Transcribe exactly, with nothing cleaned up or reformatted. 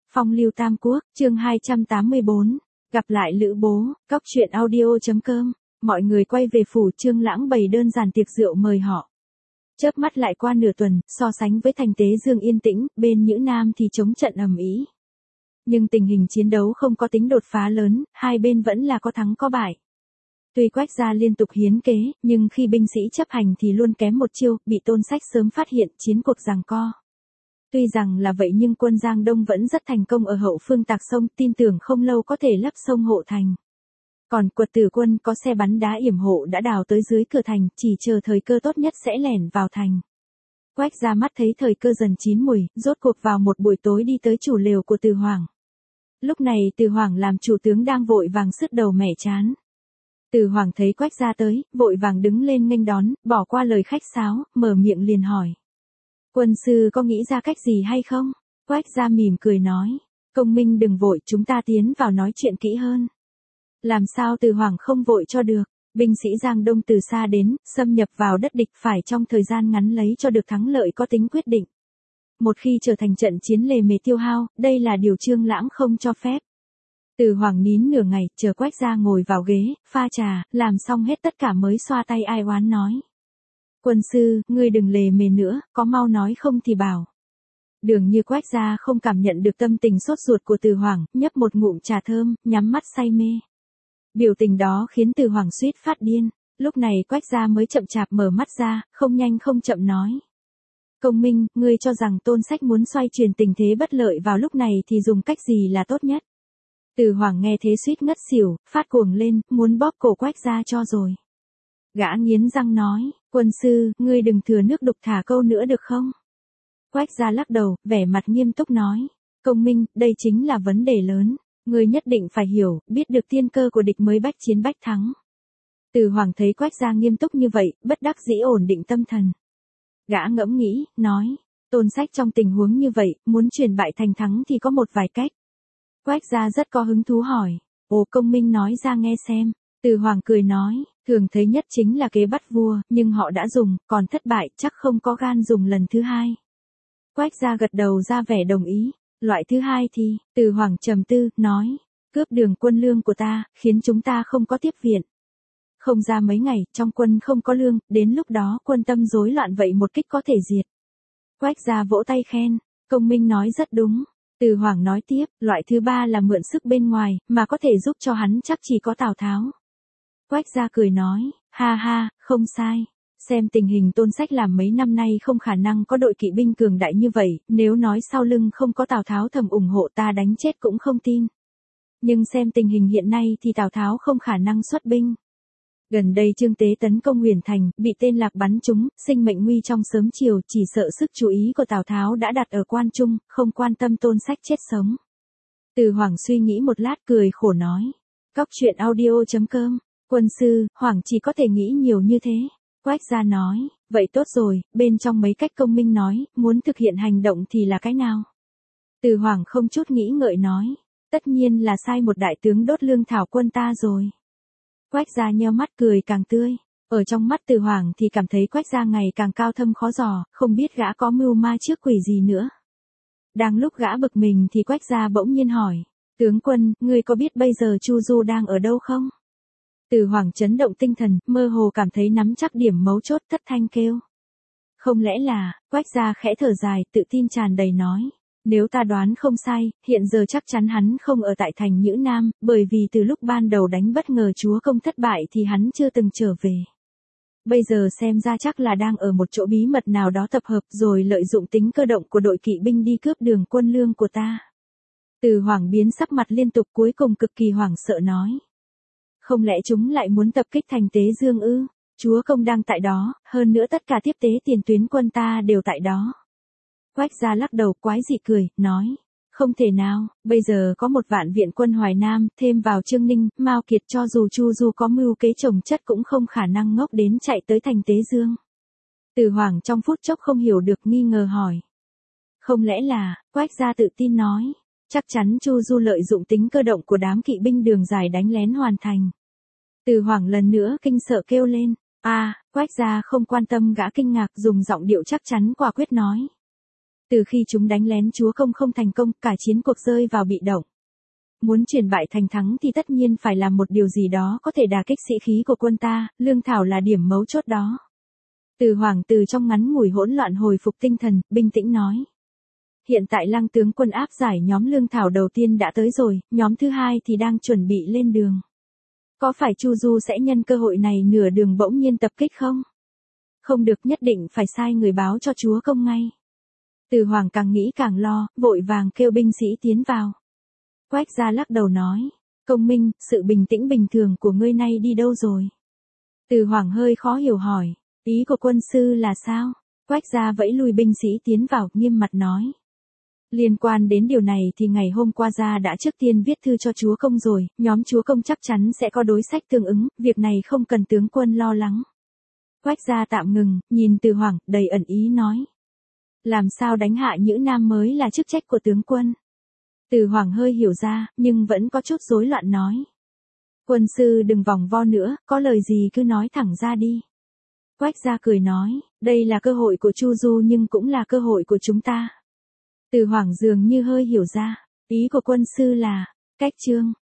Phong lưu Tam Quốc, chương hai trăm tám mươi bốn. Gặp lại Lữ Bố, Cóc truyện audio.com. Mọi người quay về phủ Trương Lãng bày đơn giản tiệc rượu mời họ. Chớp mắt lại qua nửa tuần, so sánh với thành Tế Dương yên tĩnh, bên Nhữ Nam thì chống trận ầm ĩ. Nhưng tình hình chiến đấu không có tính đột phá lớn, hai bên vẫn là có thắng có bại. Tuy Quách gia liên tục hiến kế, nhưng khi binh sĩ chấp hành thì luôn kém một chiêu, bị Tôn Sách sớm phát hiện, chiến cuộc giằng co. Tuy rằng là vậy nhưng quân Giang Đông vẫn rất thành công ở hậu phương tạc sông, tin tưởng không lâu có thể lấp sông hộ thành. Còn Quật Tử quân có xe bắn đá yểm hộ đã đào tới dưới cửa thành, chỉ chờ thời cơ tốt nhất sẽ lẻn vào thành. Quách gia mắt thấy thời cơ dần chín mùi, rốt cuộc vào một buổi tối đi tới chủ lều của Từ Hoàng. Lúc này Từ Hoàng làm chủ tướng đang vội vàng sứt đầu mẻ chán. Từ Hoàng thấy Quách gia tới, vội vàng đứng lên nghênh đón, bỏ qua lời khách sáo, mở miệng liền hỏi. Quân sư có nghĩ ra cách gì hay không? Quách gia mỉm cười nói. Công minh đừng vội, chúng ta tiến vào nói chuyện kỹ hơn. Làm sao Từ Hoàng không vội cho được? Binh sĩ Giang Đông từ xa đến, xâm nhập vào đất địch phải trong thời gian ngắn lấy cho được thắng lợi có tính quyết định. Một khi trở thành trận chiến lề mề tiêu hao, đây là điều Trương Lãng không cho phép. Từ Hoàng nín nửa ngày, chờ Quách gia ngồi vào ghế, pha trà, làm xong hết tất cả mới xoa tay ai oán nói. Quân sư, ngươi đừng lề mề nữa, có mau nói không thì bảo. Dường như Quách gia không cảm nhận được tâm tình sốt ruột của Từ Hoàng, nhấp một ngụm trà thơm, nhắm mắt say mê. Biểu tình đó khiến Từ Hoàng suýt phát điên, lúc này Quách gia mới chậm chạp mở mắt ra, không nhanh không chậm nói. Công minh, ngươi cho rằng Tôn Sách muốn xoay chuyển tình thế bất lợi vào lúc này thì dùng cách gì là tốt nhất? Từ Hoàng nghe thế suýt ngất xỉu, phát cuồng lên, muốn bóp cổ Quách gia cho rồi. Gã nghiến răng nói, quân sư, ngươi đừng thừa nước đục thả câu nữa được không? Quách gia lắc đầu, vẻ mặt nghiêm túc nói, công minh, đây chính là vấn đề lớn, ngươi nhất định phải hiểu, biết được tiên cơ của địch mới bách chiến bách thắng. Từ Hoàng thấy Quách gia nghiêm túc như vậy, bất đắc dĩ ổn định tâm thần. Gã ngẫm nghĩ, nói, Tôn Sách trong tình huống như vậy, muốn chuyển bại thành thắng thì có một vài cách. Quách gia rất có hứng thú hỏi, ồ công minh nói ra nghe xem. Từ Hoàng cười nói, thường thấy nhất chính là kế bắt vua, nhưng họ đã dùng, còn thất bại, chắc không có gan dùng lần thứ hai. Quách gia gật đầu ra vẻ đồng ý, loại thứ hai thì, Từ Hoàng trầm tư, nói, cướp đường quân lương của ta, khiến chúng ta không có tiếp viện. Không ra mấy ngày, trong quân không có lương, đến lúc đó quân tâm rối loạn vậy một kích có thể diệt. Quách gia vỗ tay khen, công minh nói rất đúng. Từ Hoàng nói tiếp, loại thứ ba là mượn sức bên ngoài, mà có thể giúp cho hắn chắc chỉ có Tào Tháo. Quách gia cười nói, ha ha, không sai. Xem tình hình Tôn Sách làm mấy năm nay không khả năng có đội kỵ binh cường đại như vậy, nếu nói sau lưng không có Tào Tháo thầm ủng hộ ta đánh chết cũng không tin. Nhưng xem tình hình hiện nay thì Tào Tháo không khả năng xuất binh. Gần đây Trương Tế tấn công Huyền Thành, bị tên Lạc bắn trúng, sinh mệnh nguy trong sớm chiều, chỉ sợ sức chú ý của Tào Tháo đã đặt ở Quan Trung, không quan tâm Tôn Sách chết sống. Từ Hoàng suy nghĩ một lát cười khổ nói. Cóc truyện audio.com. Quân sư, Hoàng chỉ có thể nghĩ nhiều như thế. Quách gia nói, vậy tốt rồi, bên trong mấy cách công minh nói, muốn thực hiện hành động thì là cái nào? Từ Hoàng không chút nghĩ ngợi nói, tất nhiên là sai một đại tướng đốt lương thảo quân ta rồi. Quách gia nheo mắt cười càng tươi, ở trong mắt Từ Hoàng thì cảm thấy Quách gia ngày càng cao thâm khó dò, không biết gã có mưu ma trước quỷ gì nữa. Đang lúc gã bực mình thì Quách gia bỗng nhiên hỏi, tướng quân, ngươi có biết bây giờ Chu Du đang ở đâu không? Từ Hoàng chấn động tinh thần, mơ hồ cảm thấy nắm chắc điểm mấu chốt, thất thanh kêu. Không lẽ là, Quách gia khẽ thở dài, tự tin tràn đầy nói. Nếu ta đoán không sai, hiện giờ chắc chắn hắn không ở tại thành Nhữ Nam, bởi vì từ lúc ban đầu đánh bất ngờ chúa công thất bại thì hắn chưa từng trở về. Bây giờ xem ra chắc là đang ở một chỗ bí mật nào đó tập hợp rồi lợi dụng tính cơ động của đội kỵ binh đi cướp đường quân lương của ta. Từ Hoàng biến sắc mặt liên tục cuối cùng cực kỳ hoảng sợ nói. Không lẽ chúng lại muốn tập kích thành Tế Dương ư? Chúa công đang tại đó, hơn nữa tất cả tiếp tế tiền tuyến quân ta đều tại đó. Quách gia lắc đầu quái dị cười, nói, không thể nào, bây giờ có một vạn viện quân Hoài Nam, thêm vào Trương Ninh, Mao Kiệt cho dù Chu Du có mưu kế chồng chất cũng không khả năng ngốc đến chạy tới thành Tế Dương. Từ Hoàng trong phút chốc không hiểu được nghi ngờ hỏi. Không lẽ là, Quách gia tự tin nói, chắc chắn Chu Du lợi dụng tính cơ động của đám kỵ binh đường dài đánh lén hoàn thành. Từ Hoàng lần nữa kinh sợ kêu lên, a, à, Quách gia không quan tâm gã kinh ngạc dùng giọng điệu chắc chắn quả quyết nói. Từ khi chúng đánh lén chúa công không thành công, cả chiến cuộc rơi vào bị động. Muốn chuyển bại thành thắng thì tất nhiên phải làm một điều gì đó có thể đả kích sĩ khí của quân ta, lương thảo là điểm mấu chốt đó. Từ Hoàng từ trong ngắn ngủi hỗn loạn hồi phục tinh thần, bình tĩnh nói. Hiện tại Lăng tướng quân áp giải nhóm lương thảo đầu tiên đã tới rồi, nhóm thứ hai thì đang chuẩn bị lên đường. Có phải Chu Du sẽ nhân cơ hội này nửa đường bỗng nhiên tập kích không? Không được, nhất định phải sai người báo cho chúa công ngay. Từ Hoàng càng nghĩ càng lo, vội vàng kêu binh sĩ tiến vào. Quách gia lắc đầu nói, công minh, sự bình tĩnh bình thường của ngươi nay đi đâu rồi? Từ Hoàng hơi khó hiểu hỏi, ý của quân sư là sao? Quách gia vẫy lui binh sĩ tiến vào, nghiêm mặt nói. Liên quan đến điều này thì ngày hôm qua gia đã trước tiên viết thư cho chúa công rồi, nhóm chúa công chắc chắn sẽ có đối sách tương ứng, việc này không cần tướng quân lo lắng. Quách gia tạm ngừng, nhìn Từ Hoàng, đầy ẩn ý nói. Làm sao đánh hạ Nhữ Nam mới là chức trách của tướng quân. Từ Hoàng hơi hiểu ra, nhưng vẫn có chút rối loạn nói. Quân sư đừng vòng vo nữa, có lời gì cứ nói thẳng ra đi. Quách gia cười nói, đây là cơ hội của Chu Du nhưng cũng là cơ hội của chúng ta. Từ Hoàng dường như hơi hiểu ra, ý của quân sư là, cách chương.